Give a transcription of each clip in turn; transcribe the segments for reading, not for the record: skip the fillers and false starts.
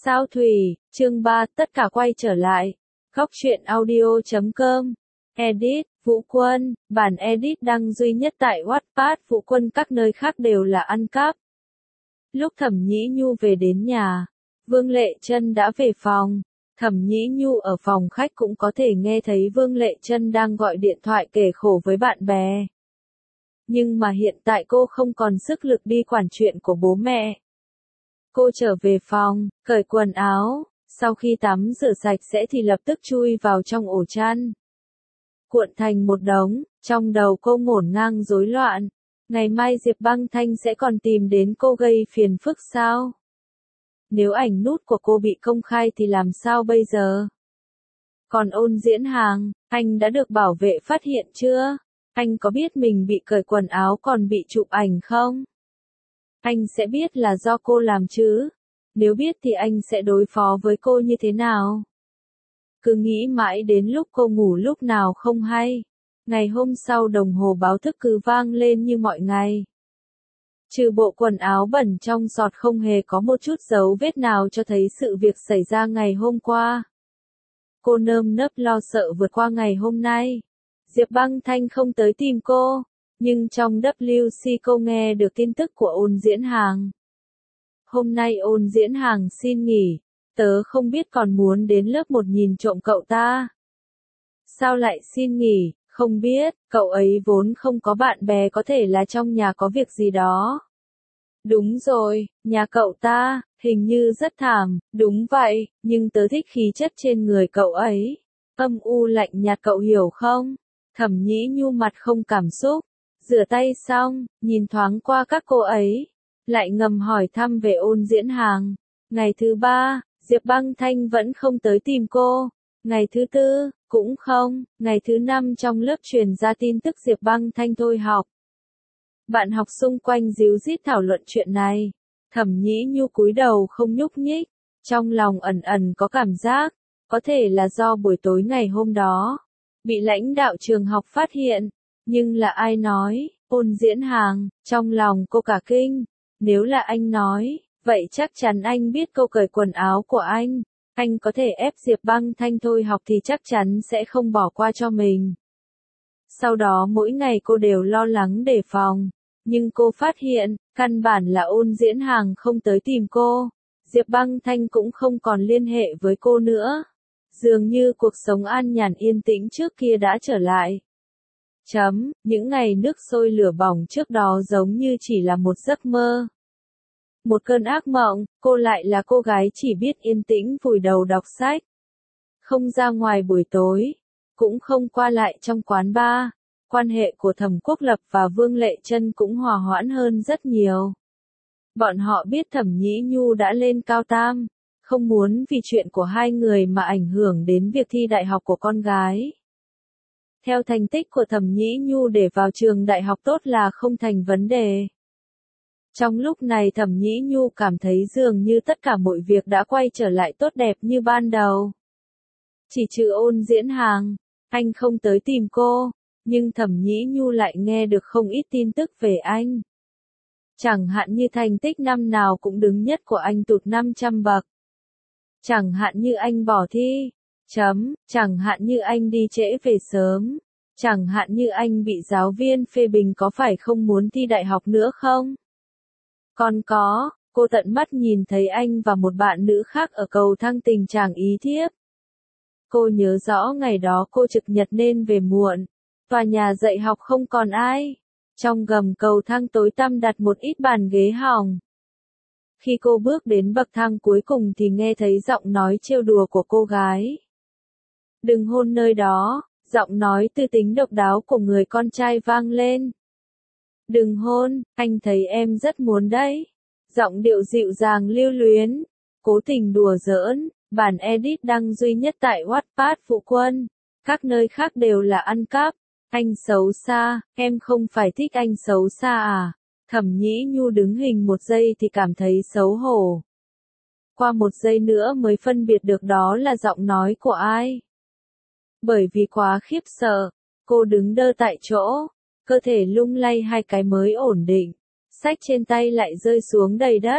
Sao Thủy, chương 3, tất cả quay trở lại. Góc truyện audio.com. Edit, Vũ Quân, bản edit đăng duy nhất tại Wattpad. Vũ Quân các nơi khác đều là ăn cắp. Lúc Thẩm Nhĩ Nhu về đến nhà, Vương Lệ Trân đã về phòng. Thẩm Nhĩ Nhu ở phòng khách cũng có thể nghe thấy Vương Lệ Trân đang gọi điện thoại kể khổ với bạn bè. Nhưng mà hiện tại cô không còn sức lực đi quản chuyện của bố mẹ. Cô trở về phòng, cởi quần áo, sau khi tắm rửa sạch sẽ thì lập tức chui vào trong ổ chăn. Cuộn thành một đống, trong đầu cô ngổn ngang rối loạn. Ngày mai Diệp Băng Thanh sẽ còn tìm đến cô gây phiền phức sao? Nếu ảnh nút của cô bị công khai thì làm sao bây giờ? Còn Ôn Diễn Hàng, anh đã được bảo vệ phát hiện chưa? Anh có biết mình bị cởi quần áo còn bị chụp ảnh không? Anh sẽ biết là do cô làm chứ? Nếu biết thì anh sẽ đối phó với cô như thế nào? Cứ nghĩ mãi đến lúc cô ngủ lúc nào không hay. Ngày hôm sau đồng hồ báo thức cứ vang lên như mọi ngày. Trừ bộ quần áo bẩn trong giọt không hề có một chút dấu vết nào cho thấy sự việc xảy ra ngày hôm qua. Cô nơm nớp lo sợ vượt qua ngày hôm nay. Diệp Băng Thanh không tới tìm cô. Nhưng trong WC cô nghe được tin tức của Ôn Diễn Hàng. Hôm nay Ôn Diễn Hàng xin nghỉ, tớ không biết còn muốn đến lớp 1 nhìn trộm cậu ta. Sao lại xin nghỉ, không biết, cậu ấy vốn không có bạn bè, có thể là trong nhà có việc gì đó. Đúng rồi, nhà cậu ta, hình như rất thảm, đúng vậy, nhưng tớ thích khí chất trên người cậu ấy. Âm u lạnh nhạt, cậu hiểu không? Thẩm Nhĩ Nhu mặt không cảm xúc. Rửa tay xong, nhìn thoáng qua các cô ấy, lại ngầm hỏi thăm về Ôn Diễn Hàng. Ngày thứ 3, Diệp Băng Thanh vẫn không tới tìm cô. Ngày thứ 4, cũng không. Ngày thứ 5 trong lớp truyền ra tin tức Diệp Băng Thanh thôi học. Bạn học xung quanh díu dít thảo luận chuyện này. Thẩm Nhĩ Nhu cúi đầu không nhúc nhích, trong lòng ẩn ẩn có cảm giác, có thể là do buổi tối ngày hôm đó, bị lãnh đạo trường học phát hiện. Nhưng là ai nói? Ôn Diễn Hàng, trong lòng cô cả kinh. Nếu là anh nói, vậy chắc chắn anh biết câu cởi quần áo của anh. Anh có thể ép Diệp Băng Thanh thôi học thì chắc chắn sẽ không bỏ qua cho mình. Sau đó mỗi ngày cô đều lo lắng đề phòng. Nhưng cô phát hiện, căn bản là Ôn Diễn Hàng không tới tìm cô. Diệp Băng Thanh cũng không còn liên hệ với cô nữa. Dường như cuộc sống an nhàn yên tĩnh trước kia đã trở lại. Những ngày nước sôi lửa bỏng trước đó giống như chỉ là một giấc mơ. Một cơn ác mộng, cô lại là cô gái chỉ biết yên tĩnh vùi đầu đọc sách. Không ra ngoài buổi tối, cũng không qua lại trong quán bar. Quan hệ của Thẩm Quốc Lập và Vương Lệ Trân cũng hòa hoãn hơn rất nhiều. Bọn họ biết Thẩm Nhĩ Nhu đã lên cao tam, không muốn vì chuyện của hai người mà ảnh hưởng đến việc thi đại học của con gái. Theo thành tích của Thẩm Nhĩ Nhu để vào trường đại học tốt là không thành vấn đề. Trong lúc này Thẩm Nhĩ Nhu cảm thấy dường như tất cả mọi việc đã quay trở lại tốt đẹp như ban đầu. Chỉ trừ Ôn Diễn Hàng, anh không tới tìm cô, nhưng Thẩm Nhĩ Nhu lại nghe được không ít tin tức về anh. Chẳng hạn như thành tích năm nào cũng đứng nhất của anh tụt 500 bậc. Chẳng hạn như anh bỏ thi. Chẳng hạn như anh đi trễ về sớm. Chẳng hạn như anh bị giáo viên phê bình có phải không muốn thi đại học nữa không? Còn có, cô tận mắt nhìn thấy anh và một bạn nữ khác ở cầu thang tình trạng ý thiếp. Cô nhớ rõ ngày đó cô trực nhật nên về muộn. Tòa nhà dạy học không còn ai. Trong gầm cầu thang tối tăm đặt một ít bàn ghế hỏng. Khi cô bước đến bậc thang cuối cùng thì nghe thấy giọng nói trêu đùa của cô gái. Đừng hôn nơi đó, giọng nói tư tính độc đáo của người con trai vang lên. Đừng hôn, anh thấy em rất muốn đấy. Giọng điệu dịu dàng lưu luyến, cố tình đùa giỡn, bản edit đăng duy nhất tại Wattpad. Vũ Quân, các nơi khác đều là ăn cắp. Anh xấu xa, em không phải thích anh xấu xa à? Thẩm Nhĩ Nhu đứng hình một giây thì cảm thấy xấu hổ. Qua một giây nữa mới phân biệt được đó là giọng nói của ai. Bởi vì quá khiếp sợ, cô đứng đơ tại chỗ, cơ thể lung lay hai cái mới ổn định, sách trên tay lại rơi xuống đầy đất.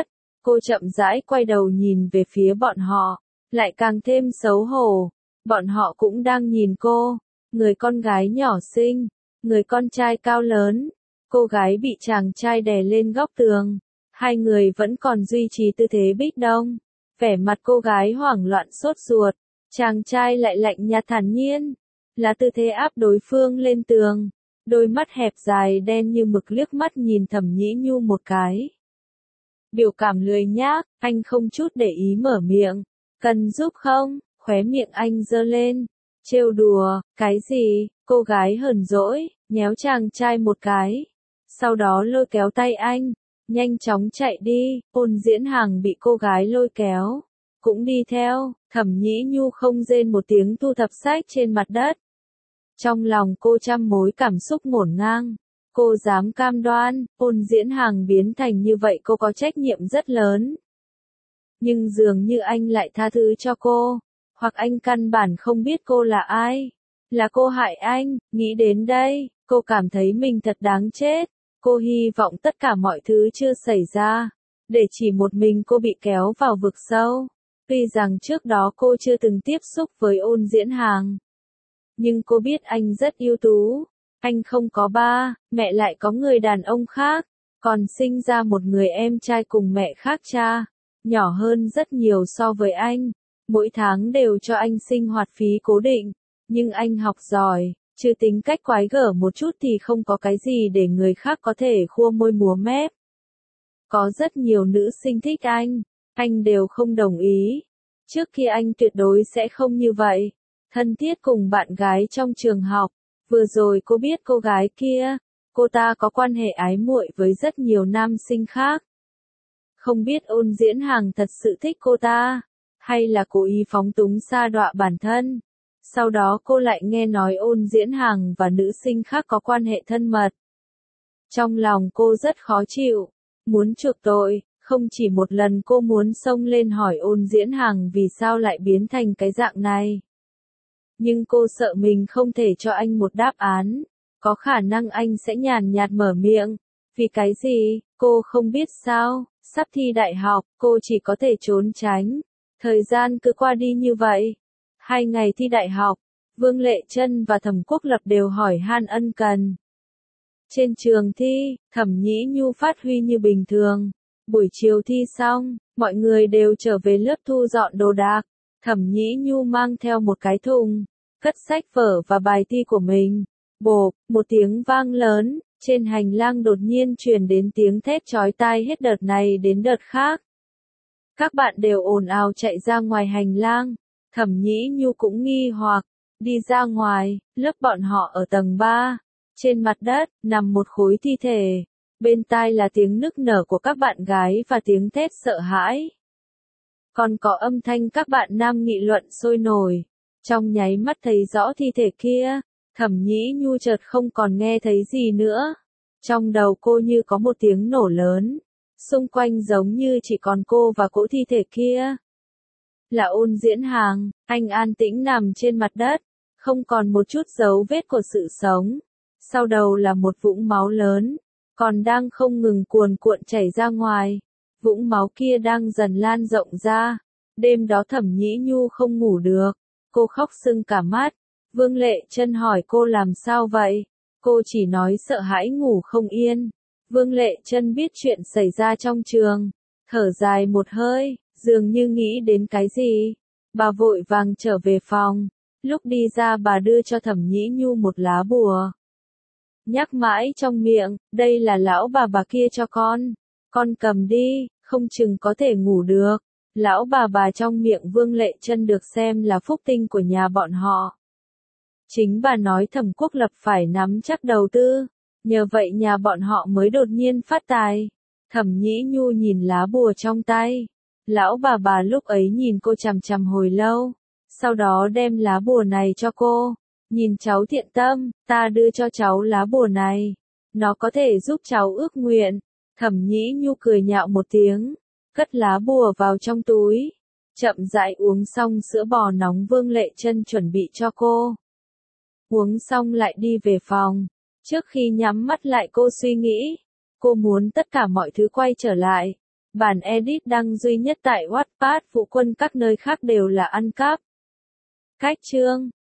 Cô chậm rãi quay đầu nhìn về phía bọn họ, lại càng thêm xấu hổ. Bọn họ cũng đang nhìn cô, người con gái nhỏ xinh, người con trai cao lớn. Cô gái bị chàng trai đè lên góc tường, hai người vẫn còn duy trì tư thế bích đông. Vẻ mặt cô gái hoảng loạn sốt ruột, chàng trai lại lạnh nhạt thản nhiên, là tư thế áp đối phương lên tường. Đôi mắt hẹp dài đen như mực liếc mắt nhìn Thẩm Nhĩ Nhu một cái. Biểu cảm lười nhác, anh không chút để ý mở miệng. Cần giúp không? Khóe miệng anh giơ lên. Trêu đùa, cái gì? Cô gái hờn dỗi, nhéo chàng trai một cái. Sau đó lôi kéo tay anh, nhanh chóng chạy đi. Ôn Diễn Hàng bị cô gái lôi kéo, cũng đi theo. Thẩm Nhĩ Nhu không rên một tiếng thu thập sách trên mặt đất. Trong lòng cô trăm mối cảm xúc ngổn ngang. Cô dám cam đoan, Ôn Diễn Hàng biến thành như vậy cô có trách nhiệm rất lớn. Nhưng dường như anh lại tha thứ cho cô, hoặc anh căn bản không biết cô là ai. Là cô hại anh, nghĩ đến đây, cô cảm thấy mình thật đáng chết. Cô hy vọng tất cả mọi thứ chưa xảy ra, để chỉ một mình cô bị kéo vào vực sâu. Tuy rằng trước đó cô chưa từng tiếp xúc với Ôn Diễn Hàng, nhưng cô biết anh rất ưu tú. Anh không có ba, mẹ lại có người đàn ông khác, còn sinh ra một người em trai cùng mẹ khác cha, nhỏ hơn rất nhiều so với anh. Mỗi tháng đều cho anh sinh hoạt phí cố định, nhưng anh học giỏi, trừ tính cách quái gở một chút thì không có cái gì để người khác có thể khua môi múa mép. Có rất nhiều nữ sinh thích anh đều không đồng ý. Trước kia anh tuyệt đối sẽ không như vậy. Thân thiết cùng bạn gái trong trường học. Vừa rồi cô biết cô gái kia, cô ta có quan hệ ái muội với rất nhiều nam sinh khác. Không biết Ôn Diễn Hàng thật sự thích cô ta, hay là cố ý phóng túng sa đọa bản thân. Sau đó cô lại nghe nói Ôn Diễn Hàng và nữ sinh khác có quan hệ thân mật. Trong lòng cô rất khó chịu, muốn chuộc tội, không chỉ một lần cô muốn xông lên hỏi Ôn Diễn Hàng vì sao lại biến thành cái dạng này. Nhưng cô sợ mình không thể cho anh một đáp án, có khả năng anh sẽ nhàn nhạt mở miệng. Vì cái gì, cô không biết sao, sắp thi đại học, cô chỉ có thể trốn tránh. Thời gian cứ qua đi như vậy. 2 ngày thi đại học, Vương Lệ Trân và Thẩm Quốc Lập đều hỏi han ân cần. Trên trường thi, Thẩm Nhĩ Nhu phát huy như bình thường. Buổi chiều thi xong, mọi người đều trở về lớp thu dọn đồ đạc. Thẩm Nhĩ Nhu mang theo một cái thùng, cất sách vở và bài thi của mình. Bộp, một tiếng vang lớn, trên hành lang đột nhiên truyền đến tiếng thét chói tai hết đợt này đến đợt khác. Các bạn đều ồn ào chạy ra ngoài hành lang. Thẩm Nhĩ Nhu cũng nghi hoặc, đi ra ngoài, lớp bọn họ ở tầng 3. Trên mặt đất, nằm một khối thi thể. Bên tai là tiếng nức nở của các bạn gái và tiếng thét sợ hãi. Còn có âm thanh các bạn nam nghị luận sôi nổi. Trong nháy mắt thấy rõ thi thể kia, Thẩm Nhĩ Nhu chợt không còn nghe thấy gì nữa. Trong đầu cô như có một tiếng nổ lớn. Xung quanh giống như chỉ còn cô và cỗ thi thể kia. Là Ôn Diễn Hàng, anh an tĩnh nằm trên mặt đất, không còn một chút dấu vết của sự sống. Sau đầu là một vũng máu lớn, còn đang không ngừng cuồn cuộn chảy ra ngoài. Vũng máu kia đang dần lan rộng ra. Đêm đó Thẩm Nhĩ Nhu không ngủ được, cô khóc sưng cả mắt. Vương Lệ Trân hỏi cô làm sao vậy? Cô chỉ nói sợ hãi ngủ không yên. Vương Lệ Trân biết chuyện xảy ra trong trường, thở dài một hơi, dường như nghĩ đến cái gì. Bà vội vàng trở về phòng, lúc đi ra bà đưa cho Thẩm Nhĩ Nhu một lá bùa. Nhắc mãi trong miệng, đây là lão bà kia cho con cầm đi, không chừng có thể ngủ được. Lão bà trong miệng Vương Lệ Trân được xem là phúc tinh của nhà bọn họ. Chính bà nói Thẩm Quốc Lập phải nắm chắc đầu tư, nhờ vậy nhà bọn họ mới đột nhiên phát tài. Thẩm Nhĩ Nhu nhìn lá bùa trong tay. Lão bà lúc ấy nhìn cô chằm chằm hồi lâu, sau đó đem lá bùa này cho cô. Nhìn cháu thiện tâm, ta đưa cho cháu lá bùa này. Nó có thể giúp cháu ước nguyện. Thẩm Nhĩ Nhu cười nhạo một tiếng, cất lá bùa vào trong túi. Chậm rãi uống xong sữa bò nóng Vương Lệ Trân chuẩn bị cho cô. Uống xong lại đi về phòng. Trước khi nhắm mắt lại cô suy nghĩ. Cô muốn tất cả mọi thứ quay trở lại. Bản edit đăng duy nhất tại Wattpad, phụ quân các nơi khác đều là ăn cắp. Cách chương